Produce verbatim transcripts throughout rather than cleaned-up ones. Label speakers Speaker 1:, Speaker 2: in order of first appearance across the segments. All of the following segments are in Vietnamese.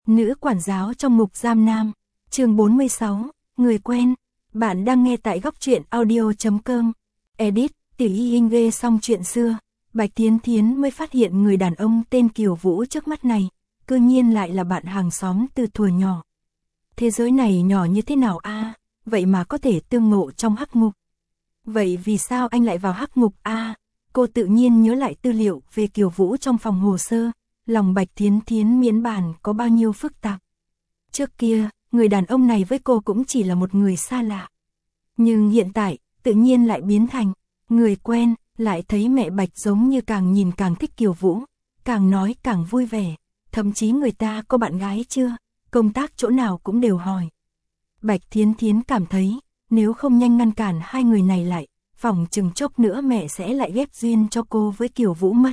Speaker 1: Nữ quản giáo trong ngục giam nam, chương bốn mươi sáu, người quen. Bạn đang nghe tại góc truyện audio chấm com. Edit, Tiểu Y Hinh ghê xong chuyện xưa, Bạch Thiến Thiến mới phát hiện người đàn ông tên Kiều Vũ trước mắt này, cư nhiên lại là bạn hàng xóm từ thuở nhỏ. Thế giới này nhỏ như thế nào a, à? Vậy mà có thể tương ngộ trong hắc ngục. Vậy vì sao anh lại vào hắc ngục a? À? Cô tự nhiên nhớ lại tư liệu về Kiều Vũ trong phòng hồ sơ, lòng Bạch Thiến Thiến miễn bàn có bao nhiêu phức tạp. Trước kia, người đàn ông này với cô cũng chỉ là một người xa lạ. Nhưng hiện tại, tự nhiên lại biến thành người quen, lại thấy mẹ Bạch giống như càng nhìn càng thích Kiều Vũ, càng nói càng vui vẻ, thậm chí người ta có bạn gái chưa, công tác chỗ nào cũng đều hỏi. Bạch Thiến Thiến cảm thấy, nếu không nhanh ngăn cản hai người này lại, phỏng chừng chốc nữa mẹ sẽ lại ghép duyên cho cô với Kiều Vũ mất.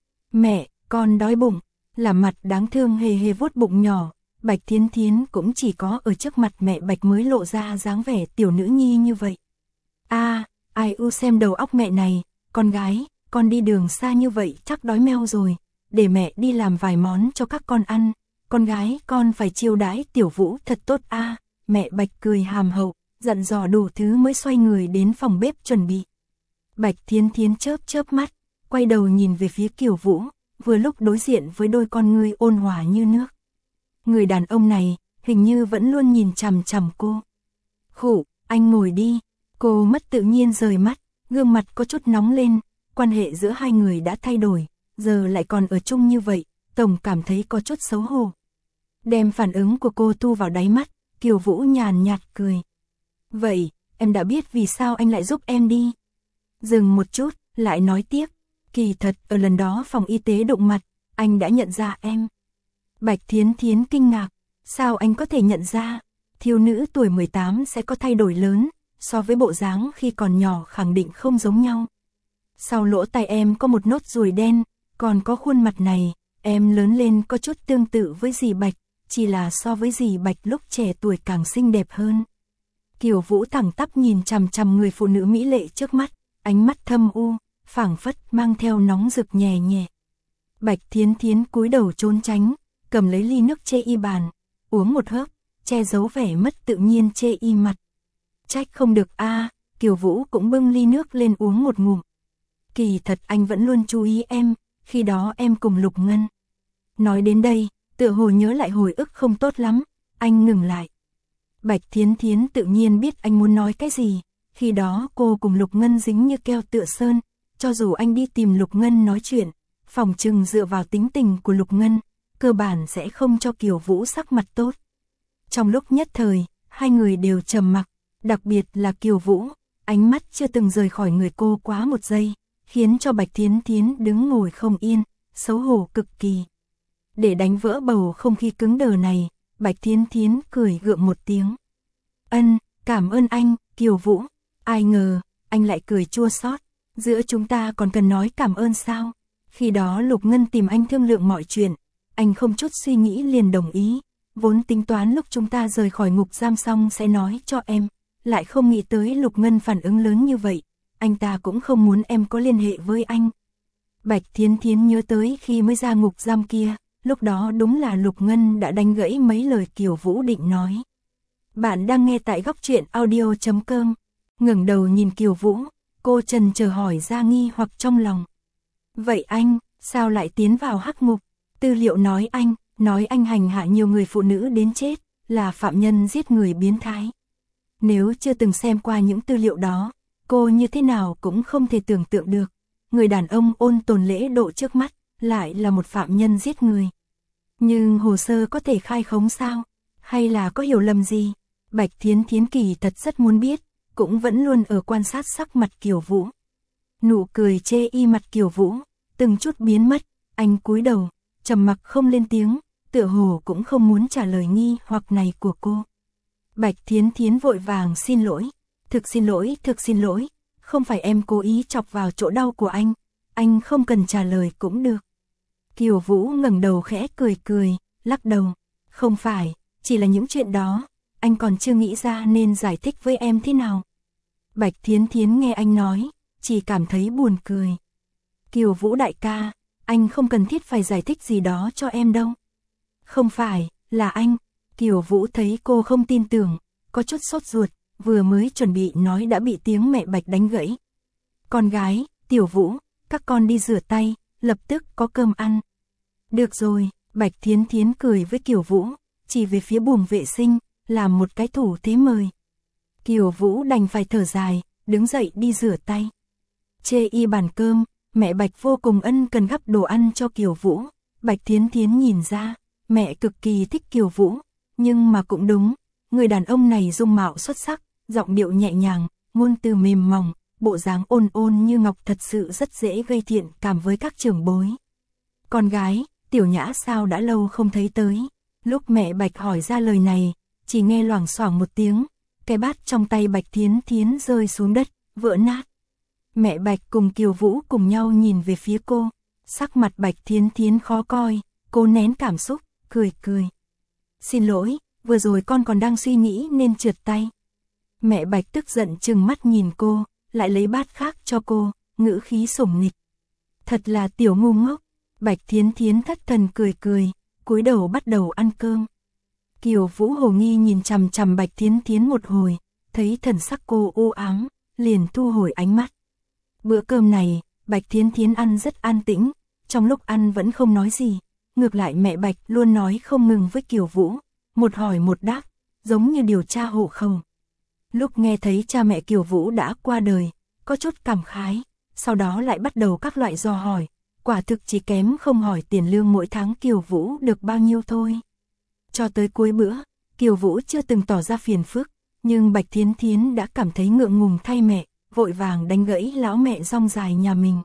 Speaker 1: Mẹ, con đói bụng, là mặt đáng thương hề hề vuốt bụng nhỏ, Bạch Thiến Thiến cũng chỉ có ở trước mặt mẹ Bạch mới lộ ra dáng vẻ tiểu nữ nhi như vậy. A, à, ai u xem đầu óc mẹ này, con gái, con đi đường xa như vậy chắc đói meo rồi, để mẹ đi làm vài món cho các con ăn, con gái con phải chiêu đãi Tiểu Vũ thật tốt a. À, mẹ Bạch cười hàm hậu, dặn dò đủ thứ mới xoay người đến phòng bếp chuẩn bị. Bạch Thiến Thiến chớp chớp mắt, quay đầu nhìn về phía Kiều Vũ, vừa lúc đối diện với đôi con ngươi ôn hòa như nước. Người đàn ông này, hình như vẫn luôn nhìn chằm chằm cô. Khụ, anh ngồi đi. Cô mất tự nhiên rời mắt, gương mặt có chút nóng lên, quan hệ giữa hai người đã thay đổi, giờ lại còn ở chung như vậy, tổng cảm thấy có chút xấu hổ. Đem phản ứng của cô thu vào đáy mắt, Kiều Vũ nhàn nhạt cười. Vậy, em đã biết vì sao anh lại giúp em đi. Dừng một chút, lại nói tiếp, kỳ thật ở lần đó phòng y tế đụng mặt, anh đã nhận ra em. Bạch Thiến Thiến kinh ngạc, sao anh có thể nhận ra, thiếu nữ tuổi mười tám sẽ có thay đổi lớn, so với bộ dáng khi còn nhỏ khẳng định không giống nhau. Sau lỗ tai em có một nốt ruồi đen, còn có khuôn mặt này, em lớn lên có chút tương tự với dì Bạch, chỉ là so với dì Bạch lúc trẻ tuổi càng xinh đẹp hơn. Kiều Vũ thẳng tắp nhìn chằm chằm người phụ nữ mỹ lệ trước mắt, ánh mắt thâm u, phảng phất mang theo nóng rực nhẹ nhẹ. Bạch Thiến Thiến cúi đầu trốn tránh, cầm lấy ly nước chê y bàn, uống một hớp, che giấu vẻ mất tự nhiên chê y mặt. Trách không được a, à, Kiều Vũ cũng bưng ly nước lên uống một ngụm. Kỳ thật anh vẫn luôn chú ý em, khi đó em cùng Lục Ngân. Nói đến đây, tựa hồ nhớ lại hồi ức không tốt lắm, anh ngừng lại. Bạch Thiến Thiến tự nhiên biết anh muốn nói cái gì, khi đó cô cùng Lục Ngân dính như keo tựa sơn, cho dù anh đi tìm Lục Ngân nói chuyện, phỏng chừng dựa vào tính tình của Lục Ngân, cơ bản sẽ không cho Kiều Vũ sắc mặt tốt. Trong lúc nhất thời, hai người đều trầm mặc, đặc biệt là Kiều Vũ, ánh mắt chưa từng rời khỏi người cô quá một giây, khiến cho Bạch Thiến Thiến đứng ngồi không yên, xấu hổ cực kỳ. Để đánh vỡ bầu không khí cứng đờ này, Bạch Thiến Thiến cười gượng một tiếng. Ân, cảm ơn anh, Kiều Vũ. Ai ngờ, anh lại cười chua xót. Giữa chúng ta còn cần nói cảm ơn sao? Khi đó Lục Ngân tìm anh thương lượng mọi chuyện, anh không chút suy nghĩ liền đồng ý, vốn tính toán lúc chúng ta rời khỏi ngục giam xong sẽ nói cho em, lại không nghĩ tới Lục Ngân phản ứng lớn như vậy, anh ta cũng không muốn em có liên hệ với anh. Bạch Thiến Thiến nhớ tới khi mới ra ngục giam kia, lúc đó đúng là Lục Ngân đã đánh gãy mấy lời Kiều Vũ định nói. Bạn đang nghe tại góc truyện audio chấm com, ngẩng đầu nhìn Kiều Vũ, cô trần chờ hỏi ra nghi hoặc trong lòng. Vậy anh, sao lại tiến vào hắc ngục? Tư liệu nói anh, nói anh hành hạ nhiều người phụ nữ đến chết, là phạm nhân giết người biến thái. Nếu chưa từng xem qua những tư liệu đó, cô như thế nào cũng không thể tưởng tượng được. Người đàn ông ôn tồn lễ độ trước mắt, lại là một phạm nhân giết người. Nhưng hồ sơ có thể khai khống sao? Hay là có hiểu lầm gì? Bạch Thiến Thiến kỳ thật rất muốn biết, cũng vẫn luôn ở quan sát sắc mặt Kiều Vũ. Nụ cười chê y mặt Kiều Vũ, từng chút biến mất, anh cúi đầu, trầm mặc không lên tiếng, tựa hồ cũng không muốn trả lời nghi hoặc này của cô. Bạch Thiến Thiến vội vàng xin lỗi, thực xin lỗi, thực xin lỗi, không phải em cố ý chọc vào chỗ đau của anh, anh không cần trả lời cũng được. Kiều Vũ ngẩng đầu khẽ cười cười, lắc đầu, không phải, chỉ là những chuyện đó, anh còn chưa nghĩ ra nên giải thích với em thế nào. Bạch Thiến Thiến nghe anh nói, chỉ cảm thấy buồn cười. Kiều Vũ đại ca, anh không cần thiết phải giải thích gì đó cho em đâu. Không phải, là anh. Kiều Vũ thấy cô không tin tưởng, có chút sốt ruột, vừa mới chuẩn bị nói đã bị tiếng mẹ Bạch đánh gãy. Con gái, Tiểu Vũ, các con đi rửa tay, lập tức có cơm ăn. Được rồi, Bạch Thiến Thiến cười với Kiều Vũ, chỉ về phía buồng vệ sinh, làm một cái thủ thế mời. Kiều Vũ đành phải thở dài, đứng dậy đi rửa tay. Chê y bàn cơm, mẹ Bạch vô cùng ân cần gắp đồ ăn cho Kiều Vũ. Bạch Thiến Thiến nhìn ra, mẹ cực kỳ thích Kiều Vũ, nhưng mà cũng đúng, người đàn ông này dung mạo xuất sắc, giọng điệu nhẹ nhàng, ngôn từ mềm mỏng, bộ dáng ôn ôn như ngọc thật sự rất dễ gây thiện cảm với các trưởng bối. Con gái, Tiểu Nhã sao đã lâu không thấy tới? Lúc mẹ Bạch hỏi ra lời này, chỉ nghe loảng xoảng một tiếng, cái bát trong tay Bạch Thiến Thiến rơi xuống đất, vỡ nát. Mẹ Bạch cùng Kiều Vũ cùng nhau nhìn về phía cô, sắc mặt Bạch Thiến Thiến khó coi, cô nén cảm xúc, cười cười. Xin lỗi, vừa rồi con còn đang suy nghĩ nên trượt tay. Mẹ Bạch tức giận trừng mắt nhìn cô, lại lấy bát khác cho cô, ngữ khí sủng nịch. Thật là tiểu ngu ngốc. Bạch Thiến Thiến thất thần cười cười, cúi đầu bắt đầu ăn cơm. Kiều Vũ hồ nghi nhìn chằm chằm Bạch Thiến Thiến một hồi, thấy thần sắc cô u ám, liền thu hồi ánh mắt. Bữa cơm này, Bạch Thiến Thiến ăn rất an tĩnh, trong lúc ăn vẫn không nói gì, ngược lại mẹ Bạch luôn nói không ngừng với Kiều Vũ, một hỏi một đáp, giống như điều tra hộ khẩu. Lúc nghe thấy cha mẹ Kiều Vũ đã qua đời, có chút cảm khái, sau đó lại bắt đầu các loại dò hỏi, quả thực chỉ kém không hỏi tiền lương mỗi tháng Kiều Vũ được bao nhiêu thôi. Cho tới cuối bữa, Kiều Vũ chưa từng tỏ ra phiền phức, nhưng Bạch Thiến Thiến đã cảm thấy ngượng ngùng thay mẹ, vội vàng đánh gãy lão mẹ rong dài nhà mình.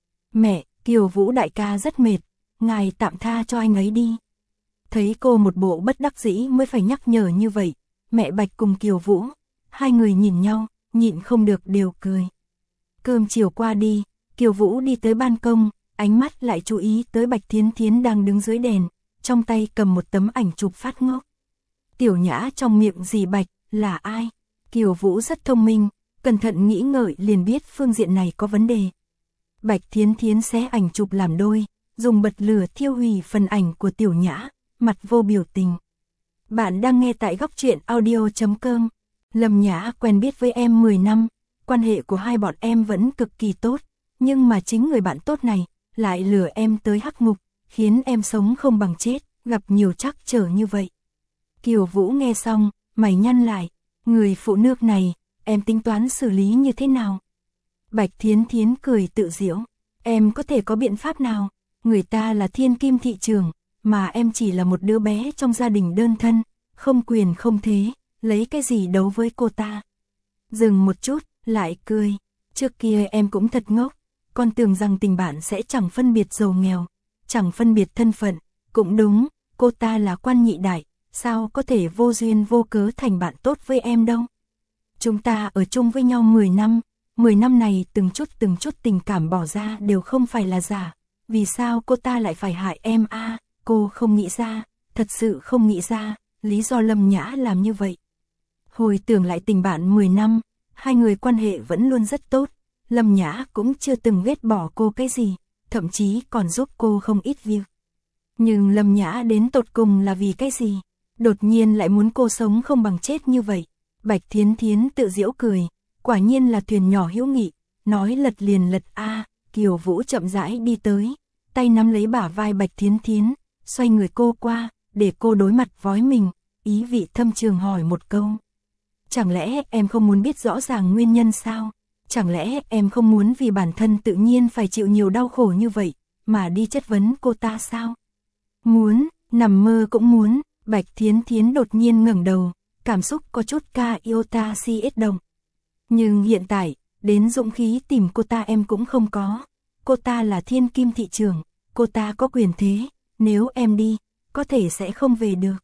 Speaker 1: Mẹ, Kiều Vũ đại ca rất mệt, ngài tạm tha cho anh ấy đi. Thấy cô một bộ bất đắc dĩ mới phải nhắc nhở như vậy, mẹ Bạch cùng Kiều Vũ, hai người nhìn nhau, nhịn không được đều cười. Cơm chiều qua đi, Kiều Vũ đi tới ban công, ánh mắt lại chú ý tới Bạch Thiến Thiến đang đứng dưới đèn, trong tay cầm một tấm ảnh chụp phát ngốc. Tiểu Nhã trong miệng dì Bạch, là ai? Kiều Vũ rất thông minh, cẩn thận nghĩ ngợi liền biết phương diện này có vấn đề. Bạch Thiến Thiến xé ảnh chụp làm đôi, dùng bật lửa thiêu hủy phần ảnh của Tiểu Nhã, mặt vô biểu tình. Bạn đang nghe tại góc truyện audio chấm com. Lâm Nhã quen biết với em mười năm, quan hệ của hai bọn em vẫn cực kỳ tốt, nhưng mà chính người bạn tốt này lại lừa em tới hắc ngục, khiến em sống không bằng chết, gặp nhiều trắc trở như vậy. Kiều Vũ nghe xong, mày nhăn lại, người phụ nữ này, em tính toán xử lý như thế nào? Bạch Thiến Thiến cười tự giễu, em có thể có biện pháp nào? Người ta là thiên kim thị trường, mà em chỉ là một đứa bé trong gia đình đơn thân, không quyền không thế, lấy cái gì đấu với cô ta? Dừng một chút, lại cười, trước kia em cũng thật ngốc, con tưởng rằng tình bạn sẽ chẳng phân biệt giàu nghèo, chẳng phân biệt thân phận, cũng đúng, cô ta là quan nhị đại, sao có thể vô duyên vô cớ thành bạn tốt với em đâu. Chúng ta ở chung với nhau mười năm, mười năm này từng chút từng chút tình cảm bỏ ra đều không phải là giả, vì sao cô ta lại phải hại em a? À, cô không nghĩ ra, thật sự không nghĩ ra, lý do Lâm Nhã làm như vậy. Hồi tưởng lại tình bạn mười năm, hai người quan hệ vẫn luôn rất tốt, Lâm Nhã cũng chưa từng ghét bỏ cô cái gì, thậm chí còn giúp cô không ít việc. Nhưng Lâm Nhã đến tột cùng là vì cái gì? Đột nhiên lại muốn cô sống không bằng chết như vậy. Bạch Thiến Thiến tự giễu cười, quả nhiên là thuyền nhỏ hữu nghị, nói lật liền lật a. À, Kiều Vũ chậm rãi đi tới, tay nắm lấy bả vai Bạch Thiến Thiến, xoay người cô qua, để cô đối mặt với mình, ý vị thâm trường hỏi một câu. Chẳng lẽ em không muốn biết rõ ràng nguyên nhân sao? Chẳng lẽ em không muốn vì bản thân tự nhiên phải chịu nhiều đau khổ như vậy, mà đi chất vấn cô ta sao? Muốn, nằm mơ cũng muốn. Bạch Thiến Thiến đột nhiên ngẩng đầu, cảm xúc có chút ca iota si ít động. Nhưng hiện tại, đến dũng khí tìm cô ta em cũng không có. Cô ta là thiên kim thị trường, cô ta có quyền thế, nếu em đi, có thể sẽ không về được.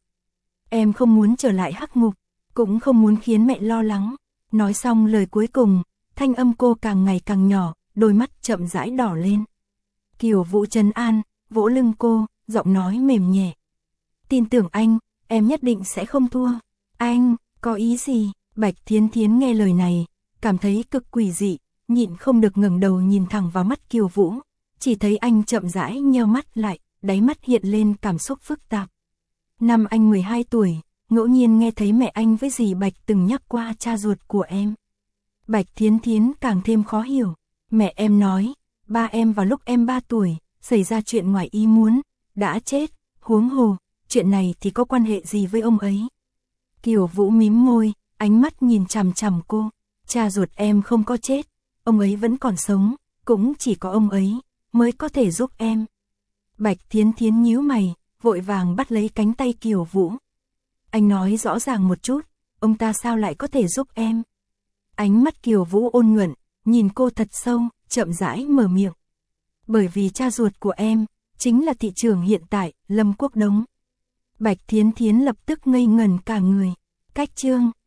Speaker 1: Em không muốn trở lại hắc ngục, cũng không muốn khiến mẹ lo lắng. Nói xong lời cuối cùng, thanh âm cô càng ngày càng nhỏ, đôi mắt chậm rãi đỏ lên. Kiều Vũ trấn an, vỗ lưng cô, giọng nói mềm nhẹ. Tin tưởng anh, em nhất định sẽ không thua. Anh, có ý gì? Bạch Thiến Thiến nghe lời này, cảm thấy cực quỷ dị, nhịn không được ngẩng đầu nhìn thẳng vào mắt Kiều Vũ, chỉ thấy anh chậm rãi nheo mắt lại, đáy mắt hiện lên cảm xúc phức tạp. Năm anh mười hai tuổi, ngẫu nhiên nghe thấy mẹ anh với dì Bạch từng nhắc qua cha ruột của em. Bạch Thiến Thiến càng thêm khó hiểu. Mẹ em nói, ba em vào lúc em ba tuổi, xảy ra chuyện ngoài ý muốn, đã chết, huống hồ, chuyện này thì có quan hệ gì với ông ấy? Kiều Vũ mím môi, ánh mắt nhìn chằm chằm cô. Cha ruột em không có chết, ông ấy vẫn còn sống, cũng chỉ có ông ấy mới có thể giúp em. Bạch Thiến Thiến nhíu mày, vội vàng bắt lấy cánh tay Kiều Vũ. Anh nói rõ ràng một chút, ông ta sao lại có thể giúp em? Ánh mắt Kiều Vũ ôn nhuận, nhìn cô thật sâu, chậm rãi mở miệng. Bởi vì cha ruột của em, chính là thị trưởng hiện tại, Lâm Quốc Đống. Bạch Thiến Thiến lập tức ngây ngẩn cả người. Cách chương